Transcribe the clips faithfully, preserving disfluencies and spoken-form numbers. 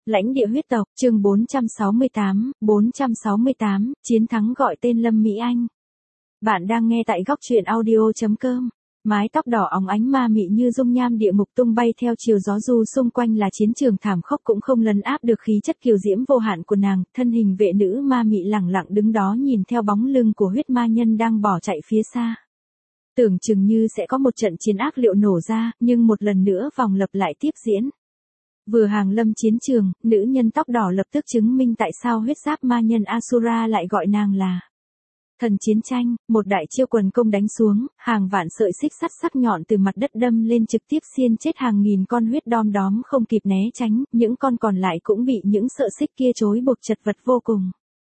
Lãnh địa huyết tộc, chương bốn trăm sáu mươi tám, bốn trăm sáu mươi tám, chiến thắng gọi tên Lâm Mỹ Anh. Bạn đang nghe tại góc truyện audio chấm com. Mái tóc đỏ óng ánh ma mị như dung nham địa ngục tung bay theo chiều gió, du xung quanh là chiến trường thảm khốc cũng không lấn áp được khí chất kiều diễm vô hạn của nàng. Thân hình vệ nữ ma mị lẳng lặng đứng đó nhìn theo bóng lưng của huyết ma nhân đang bỏ chạy phía xa. Tưởng chừng như sẽ có một trận chiến ác liệu nổ ra, nhưng một lần nữa vòng lập lại tiếp diễn. Vừa hàng lâm chiến trường, nữ nhân tóc đỏ lập tức chứng minh tại sao huyết giáp ma nhân Asura lại gọi nàng là thần chiến tranh. Một đại chiêu quần công đánh xuống, hàng vạn sợi xích sắt sắc nhọn từ mặt đất đâm lên trực tiếp xiên chết hàng nghìn con huyết đom đóm không kịp né tránh, những con còn lại cũng bị những sợi xích kia trói buộc chật vật vô cùng.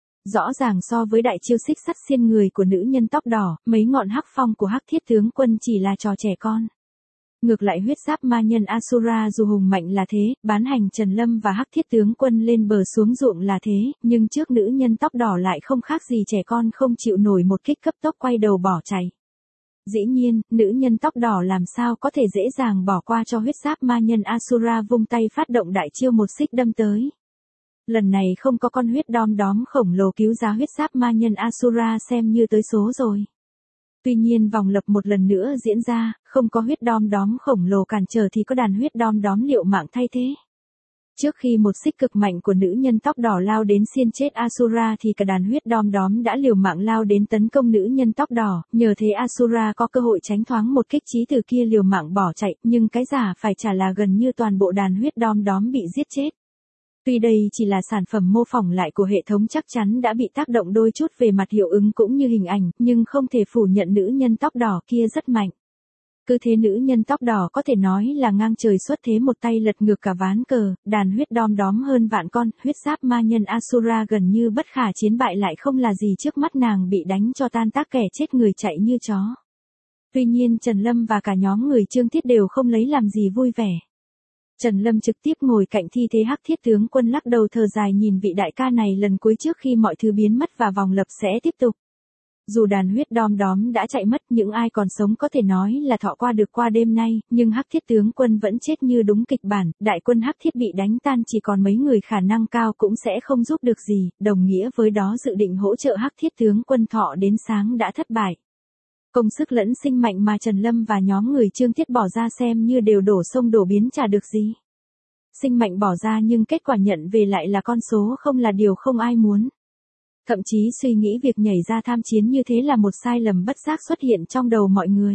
Rõ ràng so với đại chiêu xích sắt xiên người của nữ nhân tóc đỏ, mấy ngọn hắc phong của hắc thiết tướng quân chỉ là trò trẻ con. Ngược lại huyết giáp ma nhân Asura dù hùng mạnh là thế, bán hành Trần Lâm và hắc thiết tướng quân lên bờ xuống ruộng là thế, nhưng trước nữ nhân tóc đỏ lại không khác gì trẻ con không chịu nổi một kích cấp tốc quay đầu bỏ chạy. Dĩ nhiên, nữ nhân tóc đỏ làm sao có thể dễ dàng bỏ qua cho huyết giáp ma nhân Asura vung tay phát động đại chiêu một xích đâm tới. Lần này không có con huyết đom đóm khổng lồ cứu giá huyết giáp ma nhân Asura xem như tới số rồi. Tuy nhiên vòng lập một lần nữa diễn ra, không có huyết đom đóm khổng lồ cản trở thì có đàn huyết đom đóm liệu mạng thay thế. Trước khi một xích cực mạnh của nữ nhân tóc đỏ lao đến xiên chết Asura thì cả đàn huyết đom đóm đã liều mạng lao đến tấn công nữ nhân tóc đỏ, nhờ thế Asura có cơ hội tránh thoáng một kích chí từ kia liều mạng bỏ chạy, nhưng cái giả phải trả là gần như toàn bộ đàn huyết đom đóm bị giết chết. Tuy đây chỉ là sản phẩm mô phỏng lại của hệ thống chắc chắn đã bị tác động đôi chút về mặt hiệu ứng cũng như hình ảnh, nhưng không thể phủ nhận nữ nhân tóc đỏ kia rất mạnh. Cứ thế nữ nhân tóc đỏ có thể nói là ngang trời xuất thế, một tay lật ngược cả ván cờ, đàn huyết đom đóm hơn vạn con, huyết giáp ma nhân Asura gần như bất khả chiến bại lại không là gì trước mắt nàng, bị đánh cho tan tác kẻ chết người chạy như chó. Tuy nhiên Trần Lâm và cả nhóm người Trương Thiết đều không lấy làm gì vui vẻ. Trần Lâm trực tiếp ngồi cạnh thi thế hắc thiết tướng quân lắc đầu thở dài nhìn vị đại ca này lần cuối trước khi mọi thứ biến mất và vòng lập sẽ tiếp tục. Dù đàn huyết đom đóm đã chạy mất, những ai còn sống có thể nói là thọ qua được qua đêm nay, nhưng hắc thiết tướng quân vẫn chết như đúng kịch bản, đại quân hắc thiết bị đánh tan chỉ còn mấy người, khả năng cao cũng sẽ không giúp được gì, đồng nghĩa với đó dự định hỗ trợ hắc thiết tướng quân thọ đến sáng đã thất bại. Công sức lẫn sinh mạnh mà Trần Lâm và nhóm người Trương Thiết bỏ ra xem như đều đổ sông đổ biến trả được gì. Sinh mạnh bỏ ra nhưng kết quả nhận về lại là con số không, là điều không ai muốn. Thậm chí suy nghĩ việc nhảy ra tham chiến như thế là một sai lầm bất giác xuất hiện trong đầu mọi người.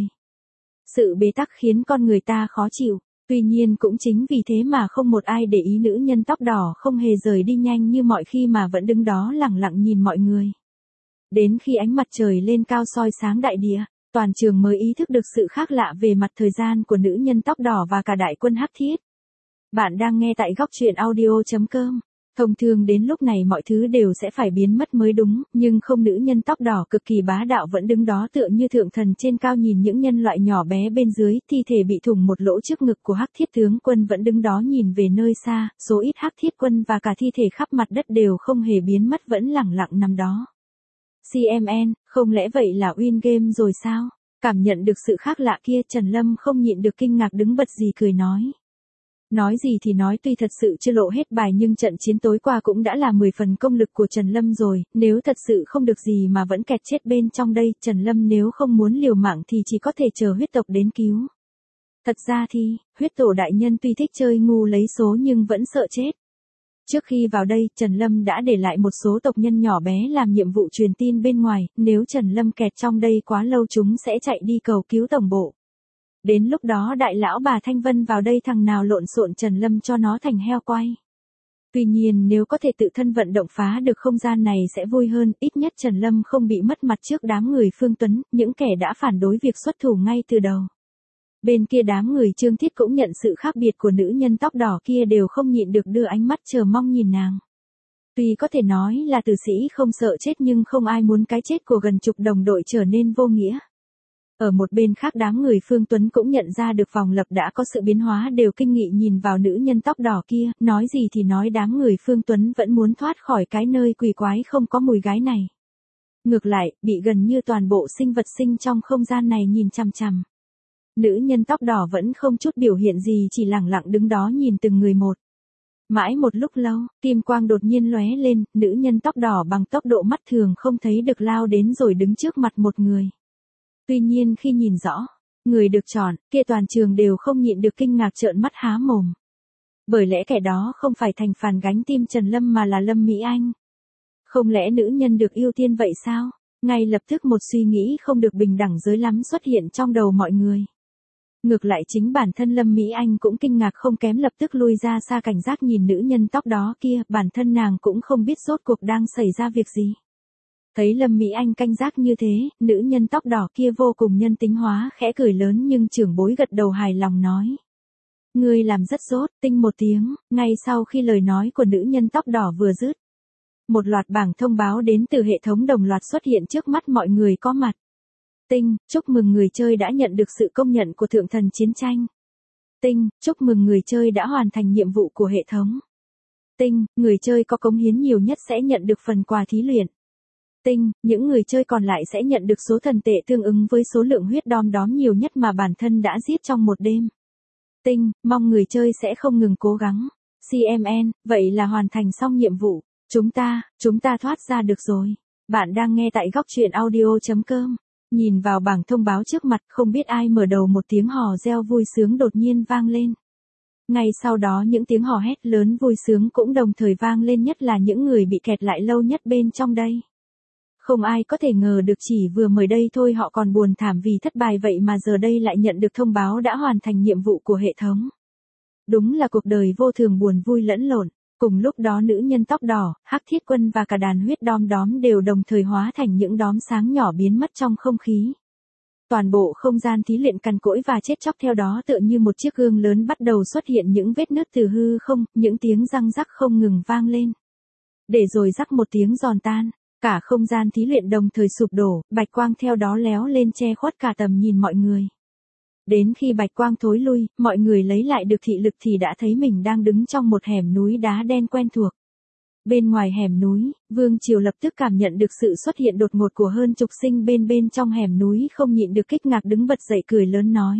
Sự bế tắc khiến con người ta khó chịu, tuy nhiên cũng chính vì thế mà không một ai để ý nữ nhân tóc đỏ không hề rời đi nhanh như mọi khi mà vẫn đứng đó lẳng lặng nhìn mọi người. Đến khi ánh mặt trời lên cao soi sáng đại địa, toàn trường mới ý thức được sự khác lạ về mặt thời gian của nữ nhân tóc đỏ và cả đại quân hắc thiết. Bạn đang nghe tại góc truyện audio chấm com. Thông thường đến lúc này mọi thứ đều sẽ phải biến mất mới đúng, nhưng không, nữ nhân tóc đỏ cực kỳ bá đạo vẫn đứng đó tựa như thượng thần trên cao nhìn những nhân loại nhỏ bé bên dưới, thi thể bị thủng một lỗ trước ngực của hắc thiết tướng quân vẫn đứng đó nhìn về nơi xa, số ít hắc thiết quân và cả thi thể khắp mặt đất đều không hề biến mất vẫn lẳng lặng nằm đó. xê em en, không lẽ vậy là win game rồi sao? Cảm nhận được sự khác lạ kia, Trần Lâm không nhịn được kinh ngạc đứng bật dì cười nói. Nói gì thì nói, tuy thật sự chưa lộ hết bài nhưng trận chiến tối qua cũng đã là mười phần công lực của Trần Lâm rồi, nếu thật sự không được gì mà vẫn kẹt chết bên trong đây, Trần Lâm nếu không muốn liều mạng thì chỉ có thể chờ huyết tộc đến cứu. Thật ra thì, huyết tổ đại nhân tuy thích chơi ngu lấy số nhưng vẫn sợ chết. Trước khi vào đây, Trần Lâm đã để lại một số tộc nhân nhỏ bé làm nhiệm vụ truyền tin bên ngoài, nếu Trần Lâm kẹt trong đây quá lâu chúng sẽ chạy đi cầu cứu tổng bộ. Đến lúc đó đại lão bà Thanh Vân vào đây thằng nào lộn xộn Trần Lâm cho nó thành heo quay. Tuy nhiên nếu có thể tự thân vận động phá được không gian này sẽ vui hơn, ít nhất Trần Lâm không bị mất mặt trước đám người Phương Tuấn, những kẻ đã phản đối việc xuất thủ ngay từ đầu. Bên kia đám người Trương Thiết cũng nhận sự khác biệt của nữ nhân tóc đỏ kia, đều không nhịn được đưa ánh mắt chờ mong nhìn nàng. Tuy có thể nói là tử sĩ không sợ chết nhưng không ai muốn cái chết của gần chục đồng đội trở nên vô nghĩa. Ở một bên khác đám người Phương Tuấn cũng nhận ra được vòng lập đã có sự biến hóa, đều kinh nghị nhìn vào nữ nhân tóc đỏ kia, nói gì thì nói đám người Phương Tuấn vẫn muốn thoát khỏi cái nơi quỷ quái không có mùi gái này. Ngược lại, bị gần như toàn bộ sinh vật sinh trong không gian này nhìn chằm chằm. Nữ nhân tóc đỏ vẫn không chút biểu hiện gì, chỉ lẳng lặng đứng đó nhìn từng người một. Mãi một lúc lâu, kim quang đột nhiên lóe lên, nữ nhân tóc đỏ bằng tốc độ mắt thường không thấy được lao đến rồi đứng trước mặt một người. Tuy nhiên khi nhìn rõ, người được chọn, kia toàn trường đều không nhịn được kinh ngạc trợn mắt há mồm. Bởi lẽ kẻ đó không phải thành phản gánh tim Trần Lâm mà là Lâm Mỹ Anh. Không lẽ nữ nhân được ưu tiên vậy sao? Ngay lập tức một suy nghĩ không được bình đẳng giới lắm xuất hiện trong đầu mọi người. Ngược lại chính bản thân Lâm Mỹ Anh cũng kinh ngạc không kém, lập tức lui ra xa cảnh giác nhìn nữ nhân tóc đó kia, bản thân nàng cũng không biết rốt cuộc đang xảy ra việc gì. Thấy Lâm Mỹ Anh canh giác như thế, nữ nhân tóc đỏ kia vô cùng nhân tính hóa, khẽ cười lớn nhưng trưởng bối gật đầu hài lòng nói. Ngươi làm rất tốt, tinh một tiếng, ngay sau khi lời nói của nữ nhân tóc đỏ vừa dứt. Một loạt bảng thông báo đến từ hệ thống đồng loạt xuất hiện trước mắt mọi người có mặt. Tinh, chúc mừng người chơi đã nhận được sự công nhận của Thượng Thần Chiến Tranh. Tinh, chúc mừng người chơi đã hoàn thành nhiệm vụ của hệ thống. Tinh, người chơi có cống hiến nhiều nhất sẽ nhận được phần quà thí luyện. Tinh, những người chơi còn lại sẽ nhận được số thần tệ tương ứng với số lượng huyết đom đóm nhiều nhất mà bản thân đã giết trong một đêm. Tinh, mong người chơi sẽ không ngừng cố gắng. xê em en, vậy là hoàn thành xong nhiệm vụ. Chúng ta, chúng ta thoát ra được rồi. Bạn đang nghe tại góc truyện audio chấm com. Nhìn vào bảng thông báo trước mặt, không biết ai mở đầu một tiếng hò reo vui sướng đột nhiên vang lên. Ngay sau đó những tiếng hò hét lớn vui sướng cũng đồng thời vang lên, nhất là những người bị kẹt lại lâu nhất bên trong đây. Không ai có thể ngờ được chỉ vừa mới đây thôi họ còn buồn thảm vì thất bại, vậy mà giờ đây lại nhận được thông báo đã hoàn thành nhiệm vụ của hệ thống. Đúng là cuộc đời vô thường buồn vui lẫn lộn. Cùng lúc đó nữ nhân tóc đỏ, Hắc Thiết Quân và cả đàn huyết đom đóm đều đồng thời hóa thành những đóm sáng nhỏ biến mất trong không khí. Toàn bộ không gian thí luyện cằn cỗi và chết chóc theo đó tựa như một chiếc gương lớn bắt đầu xuất hiện những vết nứt từ hư không, những tiếng răng rắc không ngừng vang lên. Để rồi rắc một tiếng giòn tan, cả không gian thí luyện đồng thời sụp đổ, bạch quang theo đó léo lên che khuất cả tầm nhìn mọi người. Đến khi bạch quang thối lui, mọi người lấy lại được thị lực thì đã thấy mình đang đứng trong một hẻm núi đá đen quen thuộc. Bên ngoài hẻm núi, Vương Triều lập tức cảm nhận được sự xuất hiện đột ngột của hơn chục sinh bên bên trong hẻm núi, không nhịn được kích ngạc đứng bật dậy cười lớn nói.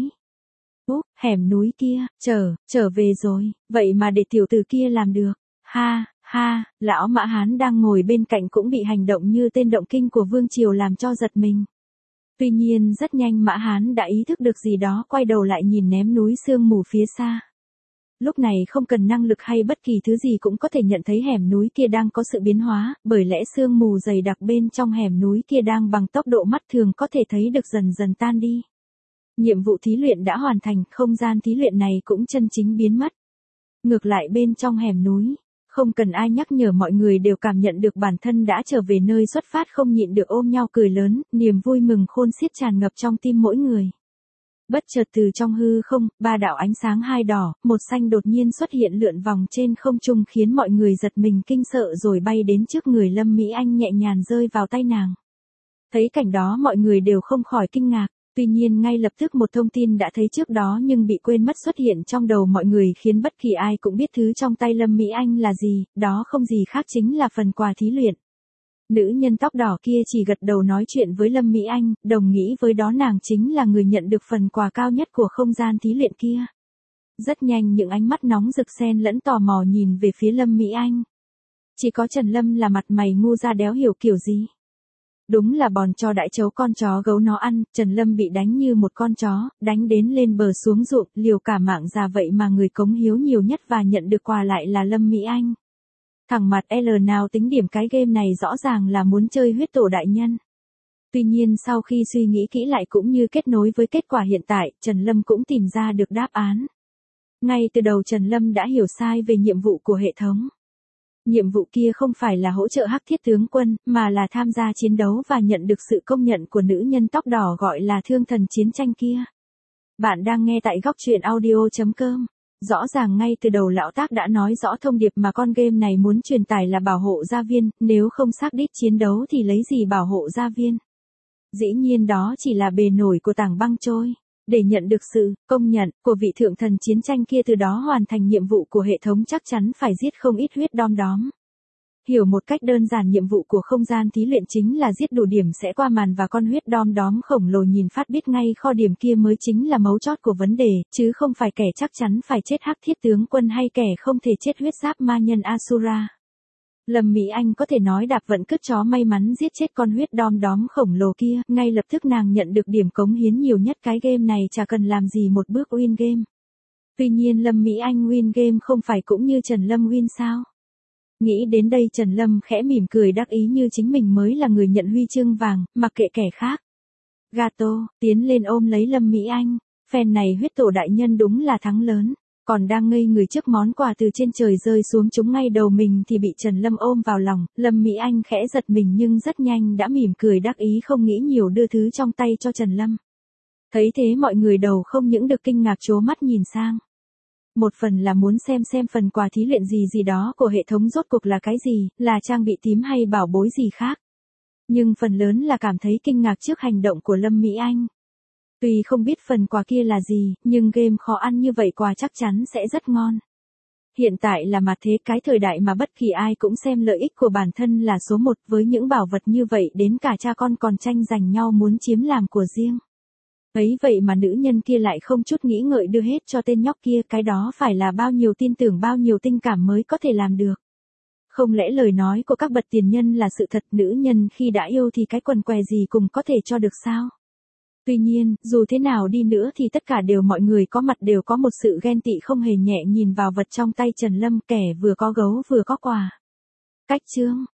Úp, hẻm núi kia, trở, trở về rồi, vậy mà để tiểu tử kia làm được. Ha, ha, lão Mã Hán đang ngồi bên cạnh cũng bị hành động như tên động kinh của Vương Triều làm cho giật mình. Tuy nhiên rất nhanh Mã Hán đã ý thức được gì đó, quay đầu lại nhìn ném núi sương mù phía xa. Lúc này không cần năng lực hay bất kỳ thứ gì cũng có thể nhận thấy hẻm núi kia đang có sự biến hóa, bởi lẽ sương mù dày đặc bên trong hẻm núi kia đang bằng tốc độ mắt thường có thể thấy được dần dần tan đi. Nhiệm vụ thí luyện đã hoàn thành, không gian thí luyện này cũng chân chính biến mất. Ngược lại bên trong hẻm núi, không cần ai nhắc nhở mọi người đều cảm nhận được bản thân đã trở về nơi xuất phát, không nhịn được ôm nhau cười lớn, niềm vui mừng khôn xiết tràn ngập trong tim mỗi người. Bất chợt từ trong hư không, ba đạo ánh sáng hai đỏ, một xanh đột nhiên xuất hiện lượn vòng trên không trung khiến mọi người giật mình kinh sợ rồi bay đến trước người Lâm Mỹ Anh nhẹ nhàng rơi vào tay nàng. Thấy cảnh đó mọi người đều không khỏi kinh ngạc. Tuy nhiên ngay lập tức một thông tin đã thấy trước đó nhưng bị quên mất xuất hiện trong đầu mọi người khiến bất kỳ ai cũng biết thứ trong tay Lâm Mỹ Anh là gì, đó không gì khác chính là phần quà thí luyện. Nữ nhân tóc đỏ kia chỉ gật đầu nói chuyện với Lâm Mỹ Anh, đồng nghĩ với đó nàng chính là người nhận được phần quà cao nhất của không gian thí luyện kia. Rất nhanh những ánh mắt nóng rực xen lẫn tò mò nhìn về phía Lâm Mỹ Anh. Chỉ có Trần Lâm là mặt mày ngu ra đéo hiểu kiểu gì. Đúng là bòn cho đại chấu con chó gấu nó ăn, Trần Lâm bị đánh như một con chó, đánh đến lên bờ xuống ruộng, liều cả mạng ra vậy mà người cống hiếu nhiều nhất và nhận được quà lại là Lâm Mỹ Anh. Thằng mặt L nào tính điểm cái game này rõ ràng là muốn chơi huyết tổ đại nhân. Tuy nhiên sau khi suy nghĩ kỹ lại cũng như kết nối với kết quả hiện tại, Trần Lâm cũng tìm ra được đáp án. Ngay từ đầu Trần Lâm đã hiểu sai về nhiệm vụ của hệ thống. Nhiệm vụ kia không phải là hỗ trợ Hắc Thiết tướng quân, mà là tham gia chiến đấu và nhận được sự công nhận của nữ nhân tóc đỏ gọi là Thương Thần Chiến Tranh kia. Bạn đang nghe tại góc truyện audio chấm com. Rõ ràng ngay từ đầu lão tác đã nói rõ thông điệp mà con game này muốn truyền tải là bảo hộ gia viên, nếu không xác đích chiến đấu thì lấy gì bảo hộ gia viên. Dĩ nhiên đó chỉ là bề nổi của tảng băng trôi. Để nhận được sự công nhận của vị thượng thần chiến tranh kia, từ đó hoàn thành nhiệm vụ của hệ thống chắc chắn phải giết không ít huyết đom đóm. Hiểu một cách đơn giản nhiệm vụ của không gian thí luyện chính là giết đủ điểm sẽ qua màn và con huyết đom đóm khổng lồ nhìn phát biết ngay kho điểm kia mới chính là mấu chốt của vấn đề, chứ không phải kẻ chắc chắn phải chết hắc thiết tướng quân hay kẻ không thể chết huyết giáp ma nhân Asura. Lâm Mỹ Anh có thể nói đạp vận cứt chó may mắn giết chết con huyết đom đóm khổng lồ kia, ngay lập tức nàng nhận được điểm cống hiến nhiều nhất cái game này chả cần làm gì một bước win game. Tuy nhiên Lâm Mỹ Anh win game không phải cũng như Trần Lâm win sao? Nghĩ đến đây Trần Lâm khẽ mỉm cười đắc ý như chính mình mới là người nhận huy chương vàng, mặc kệ kẻ khác. Gato, tiến lên ôm lấy Lâm Mỹ Anh, phen này huyết tổ đại nhân đúng là thắng lớn. Còn đang ngây người trước món quà từ trên trời rơi xuống trúng ngay đầu mình thì bị Trần Lâm ôm vào lòng, Lâm Mỹ Anh khẽ giật mình nhưng rất nhanh đã mỉm cười đắc ý không nghĩ nhiều đưa thứ trong tay cho Trần Lâm. Thấy thế mọi người đầu không những được kinh ngạc trố mắt nhìn sang. Một phần là muốn xem xem phần quà thí luyện gì gì đó của hệ thống rốt cuộc là cái gì, là trang bị tím hay bảo bối gì khác. Nhưng phần lớn là cảm thấy kinh ngạc trước hành động của Lâm Mỹ Anh. Tuy không biết phần quà kia là gì, nhưng game khó ăn như vậy quà chắc chắn sẽ rất ngon. Hiện tại là mặt thế cái thời đại mà bất kỳ ai cũng xem lợi ích của bản thân là số một, với những bảo vật như vậy đến cả cha con còn tranh giành nhau muốn chiếm làm của riêng. Ấy vậy mà nữ nhân kia lại không chút nghĩ ngợi đưa hết cho tên nhóc kia, cái đó phải là bao nhiêu tin tưởng bao nhiêu tình cảm mới có thể làm được. Không lẽ lời nói của các bậc tiền nhân là sự thật, nữ nhân khi đã yêu thì cái quần què gì cũng có thể cho được sao? Tuy nhiên, dù thế nào đi nữa thì tất cả đều mọi người có mặt đều có một sự ghen tị không hề nhẹ nhìn vào vật trong tay Trần Lâm, kẻ vừa có gấu vừa có quà. Cách chương